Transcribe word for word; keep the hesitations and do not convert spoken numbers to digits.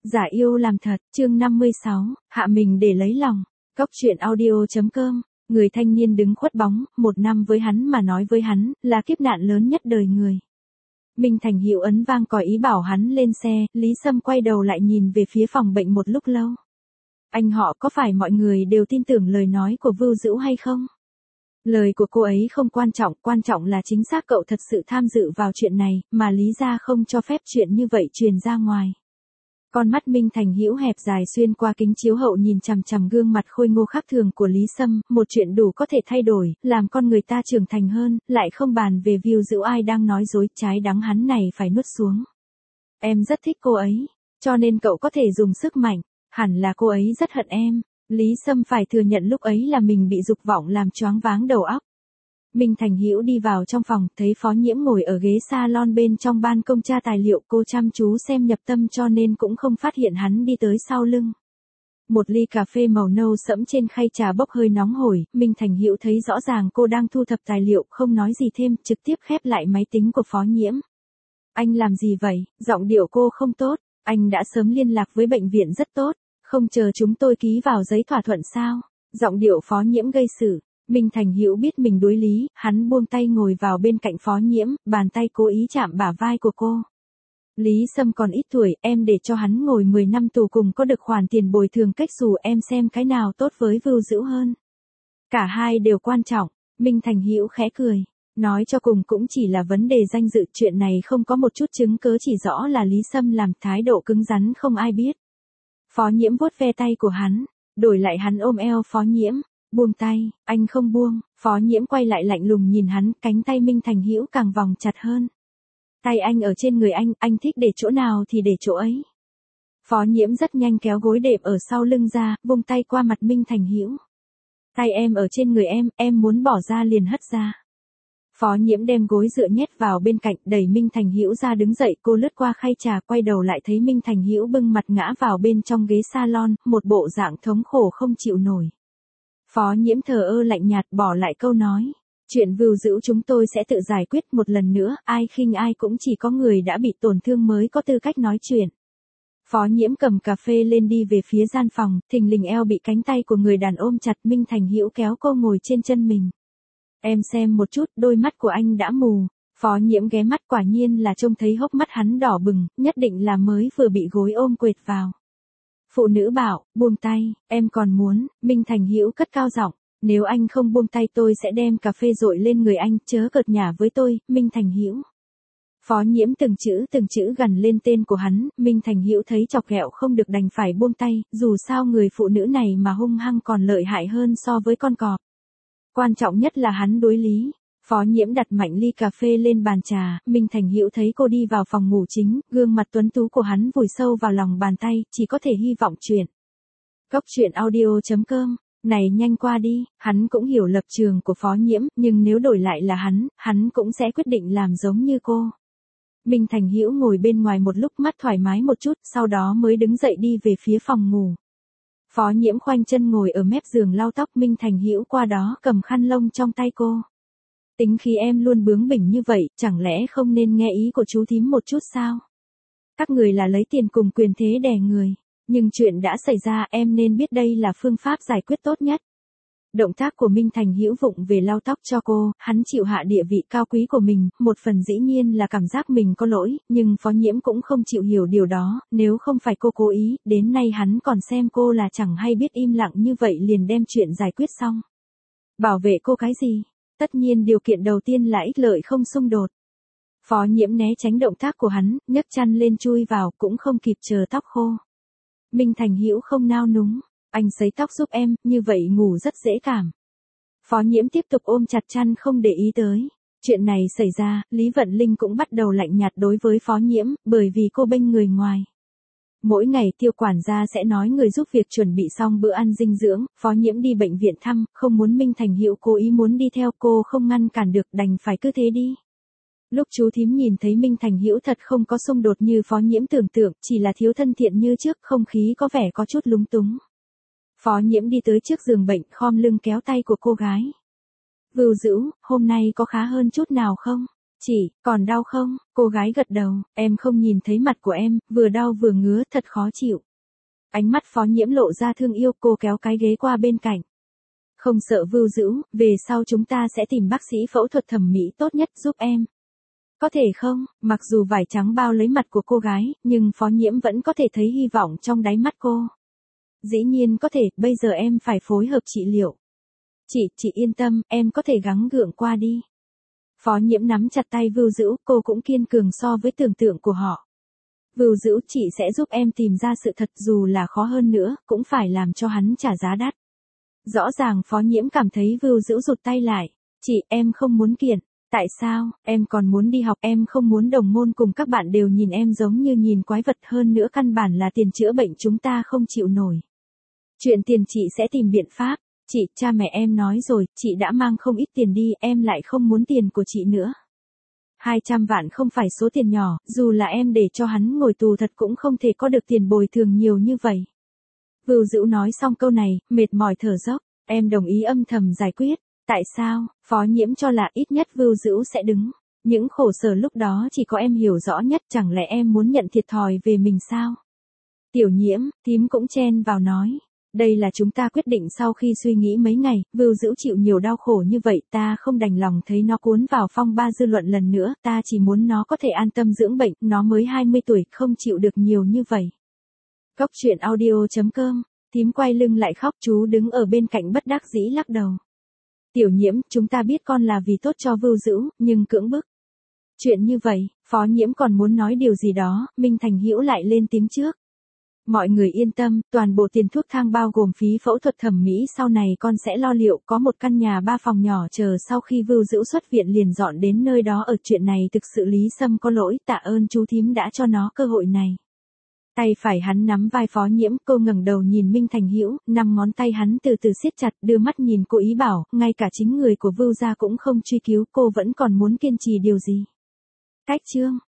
Giả yêu làm thật, chương năm mươi sáu, hạ mình để lấy lòng. Cốc truyện audio.com, người thanh niên đứng khuất bóng, một năm với hắn mà nói với hắn, là kiếp nạn lớn nhất đời người. Minh Thành Hữu ấn vang còi ý bảo hắn lên xe, Lý Sâm quay đầu lại nhìn về phía phòng bệnh một lúc lâu. Anh họ có phải mọi người đều tin tưởng lời nói của Vưu Dữu hay không? Lời của cô ấy không quan trọng, quan trọng là chính xác cậu thật sự tham dự vào chuyện này, mà Lý gia không cho phép chuyện như vậy truyền ra ngoài. Con mắt Minh Thành Hữu hẹp dài xuyên qua kính chiếu hậu nhìn chằm chằm gương mặt khôi ngô khác thường của Lý Sâm, một chuyện đủ có thể thay đổi, làm con người ta trưởng thành hơn, lại không bàn về Vưu Dữu ai đang nói dối, trái đắng hắn này phải nuốt xuống. Em rất thích cô ấy, cho nên cậu có thể dùng sức mạnh, hẳn là cô ấy rất hận em. Lý Sâm phải thừa nhận lúc ấy là mình bị dục vọng làm choáng váng đầu óc. Minh Thành Hữu đi vào trong phòng, thấy Phó Nhiễm ngồi ở ghế salon bên trong ban công tra tài liệu, cô chăm chú xem nhập tâm cho nên cũng không phát hiện hắn đi tới sau lưng. Một ly cà phê màu nâu sẫm trên khay trà bốc hơi nóng hổi, Minh Thành Hữu thấy rõ ràng cô đang thu thập tài liệu, không nói gì thêm, trực tiếp khép lại máy tính của Phó Nhiễm. Anh làm gì vậy? Giọng điệu cô không tốt, anh đã sớm liên lạc với bệnh viện rất tốt, không chờ chúng tôi ký vào giấy thỏa thuận sao? Giọng điệu Phó Nhiễm gây sự. Minh Thành Hữu biết mình đối lý, hắn buông tay ngồi vào bên cạnh Phó Nhiễm, bàn tay cố ý chạm bả vai của cô. Lý Sâm còn ít tuổi, em để cho hắn ngồi mười năm tù cùng có được khoản tiền bồi thường cách xù, em xem cái nào tốt với Vưu Dữu hơn. Cả hai đều quan trọng, Minh Thành Hữu khẽ cười. Nói cho cùng cũng chỉ là vấn đề danh dự, chuyện này không có một chút chứng cớ chỉ rõ là Lý Sâm làm, thái độ cứng rắn không ai biết. Phó Nhiễm vuốt ve tay của hắn, đổi lại hắn ôm eo Phó Nhiễm. Buông tay, anh không buông, Phó Nhiễm quay lại lạnh lùng nhìn hắn, cánh tay Minh Thành Hữu càng vòng chặt hơn. Tay anh ở trên người anh, anh thích để chỗ nào thì để chỗ ấy. Phó Nhiễm rất nhanh kéo gối đệm ở sau lưng ra, buông tay qua mặt Minh Thành Hữu. Tay em ở trên người em, em muốn bỏ ra liền hất ra. Phó Nhiễm đem gối dựa nhét vào bên cạnh, đẩy Minh Thành Hữu ra đứng dậy, cô lướt qua khay trà, quay đầu lại thấy Minh Thành Hữu bưng mặt ngã vào bên trong ghế salon, một bộ dạng thống khổ không chịu nổi. Phó Nhiễm thờ ơ lạnh nhạt bỏ lại câu nói. Chuyện Vưu Dữu chúng tôi sẽ tự giải quyết, một lần nữa, ai khinh ai cũng chỉ có người đã bị tổn thương mới có tư cách nói chuyện. Phó Nhiễm cầm cà phê lên đi về phía gian phòng, thình lình eo bị cánh tay của người đàn ôm chặt, Minh Thành Hữu kéo cô ngồi trên chân mình. Em xem một chút, đôi mắt của anh đã mù. Phó Nhiễm ghé mắt, quả nhiên là trông thấy hốc mắt hắn đỏ bừng, nhất định là mới vừa bị gối ôm quệt vào. Phụ nữ bảo, buông tay, em còn muốn, Minh Thành Hữu cất cao giọng, nếu anh không buông tay tôi sẽ đem cà phê dội lên người anh, chớ cợt nhả với tôi, Minh Thành Hữu. Phó Nhiễm từng chữ từng chữ gằn lên tên của hắn, Minh Thành Hữu thấy chọc ghẹo không được đành phải buông tay, dù sao người phụ nữ này mà hung hăng còn lợi hại hơn so với con cọp. Quan trọng nhất là hắn đối lý. Phó Nhiễm đặt mạnh ly cà phê lên bàn trà, Minh Thành Hữu thấy cô đi vào phòng ngủ chính, gương mặt tuấn tú của hắn vùi sâu vào lòng bàn tay, chỉ có thể hy vọng chuyện. Cốc truyện audio.com, này nhanh qua đi, hắn cũng hiểu lập trường của Phó Nhiễm, nhưng nếu đổi lại là hắn, hắn cũng sẽ quyết định làm giống như cô. Minh Thành Hữu ngồi bên ngoài một lúc, mắt thoải mái một chút, sau đó mới đứng dậy đi về phía phòng ngủ. Phó Nhiễm khoanh chân ngồi ở mép giường lau tóc, Minh Thành Hữu qua đó cầm khăn lông trong tay cô. Tính khi em luôn bướng bỉnh như vậy, chẳng lẽ không nên nghe ý của chú thím một chút sao? Các người là lấy tiền cùng quyền thế đè người, nhưng chuyện đã xảy ra, em nên biết đây là phương pháp giải quyết tốt nhất. Động tác của Minh Thành Hữu vụng về lau tóc cho cô, hắn chịu hạ địa vị cao quý của mình, một phần dĩ nhiên là cảm giác mình có lỗi, nhưng Phó Nhiễm cũng không chịu hiểu điều đó, nếu không phải cô cố ý, đến nay hắn còn xem cô là chẳng hay biết, im lặng như vậy liền đem chuyện giải quyết xong. Bảo vệ cô cái gì? Tất nhiên điều kiện đầu tiên là ích lợi không xung đột. Phó Nhiễm né tránh động tác của hắn, nhấc chăn lên chui vào, cũng không kịp chờ tóc khô. Minh Thành Hữu không nao núng, anh sấy tóc giúp em, như vậy ngủ rất dễ cảm. Phó Nhiễm tiếp tục ôm chặt chăn không để ý tới. Chuyện này xảy ra, Lý Vận Linh cũng bắt đầu lạnh nhạt đối với Phó Nhiễm, bởi vì cô bênh người ngoài. Mỗi ngày Tiêu quản gia sẽ nói người giúp việc chuẩn bị xong bữa ăn dinh dưỡng, Phó Nhiễm đi bệnh viện thăm, không muốn Minh Thành Hữu cố ý muốn đi theo, cô không ngăn cản được, đành phải cứ thế đi. Lúc chú thím nhìn thấy Minh Thành Hữu thật không có xung đột như Phó Nhiễm tưởng tượng, chỉ là thiếu thân thiện như trước, không khí có vẻ có chút lúng túng. Phó Nhiễm đi tới trước giường bệnh, khom lưng kéo tay của cô gái. Vưu Dữu, hôm nay có khá hơn chút nào không? Chị, còn đau không? Cô gái gật đầu, em không nhìn thấy mặt của em, vừa đau vừa ngứa, thật khó chịu. Ánh mắt Phó Nhiễm lộ ra thương yêu, cô kéo cái ghế qua bên cạnh. Không sợ Vưu Dữu, về sau chúng ta sẽ tìm bác sĩ phẫu thuật thẩm mỹ tốt nhất giúp em. Có thể không? Mặc dù vải trắng bao lấy mặt của cô gái, nhưng Phó Nhiễm vẫn có thể thấy hy vọng trong đáy mắt cô. Dĩ nhiên có thể, bây giờ em phải phối hợp trị liệu. Chị, chị yên tâm, em có thể gắng gượng qua đi. Phó Nhiễm nắm chặt tay Vưu Dữu, cô cũng kiên cường so với tưởng tượng của họ. Vưu Dữu, chị sẽ giúp em tìm ra sự thật, dù là khó hơn nữa, cũng phải làm cho hắn trả giá đắt. Rõ ràng Phó Nhiễm cảm thấy Vưu Dữu rụt tay lại. Chị, em không muốn kiện. Tại sao? Em còn muốn đi học, em không muốn đồng môn cùng các bạn đều nhìn em giống như nhìn quái vật, hơn nữa căn bản là tiền chữa bệnh chúng ta không chịu nổi. Chuyện tiền chị sẽ tìm biện pháp. Chị, cha mẹ em nói rồi, chị đã mang không ít tiền đi, em lại không muốn tiền của chị nữa. hai trăm vạn không phải số tiền nhỏ, dù là em để cho hắn ngồi tù thật cũng không thể có được tiền bồi thường nhiều như vậy. Vưu Dữu nói xong câu này, mệt mỏi thở dốc, em đồng ý âm thầm giải quyết. Tại sao? Phó Nhiễm cho là ít nhất Vưu Dữu sẽ đứng. Những khổ sở lúc đó chỉ có em hiểu rõ nhất, chẳng lẽ em muốn nhận thiệt thòi về mình sao? Tiểu Nhiễm, thím cũng chen vào nói. Đây là chúng ta quyết định sau khi suy nghĩ mấy ngày, Vưu Dữu chịu nhiều đau khổ như vậy, ta không đành lòng thấy nó cuốn vào phong ba dư luận lần nữa, ta chỉ muốn nó có thể an tâm dưỡng bệnh, nó mới hai mươi tuổi, không chịu được nhiều như vậy. Cốc truyện audio chấm com, thím quay lưng lại khóc, chú đứng ở bên cạnh bất đắc dĩ lắc đầu. Tiểu Nhiễm, chúng ta biết con là vì tốt cho Vưu Dữu, nhưng cưỡng bức. Chuyện như vậy, Phó Nhiễm còn muốn nói điều gì đó, Minh Thành Hữu lại lên tiếng trước. Mọi người yên tâm, toàn bộ tiền thuốc thang bao gồm phí phẫu thuật thẩm mỹ sau này con sẽ lo liệu, có một căn nhà ba phòng nhỏ chờ sau khi Vưu Dữu xuất viện liền dọn đến nơi đó ở, chuyện này thực sự Lý Sâm có lỗi, tạ ơn chú thím đã cho nó cơ hội này. Tay phải hắn nắm vai Phó Nhiễm, cô ngẩng đầu nhìn Minh Thành Hữu, năm ngón tay hắn từ từ siết chặt, đưa mắt nhìn cô ý bảo, ngay cả chính người của Vưu gia cũng không truy cứu, cô vẫn còn muốn kiên trì điều gì. Cách chương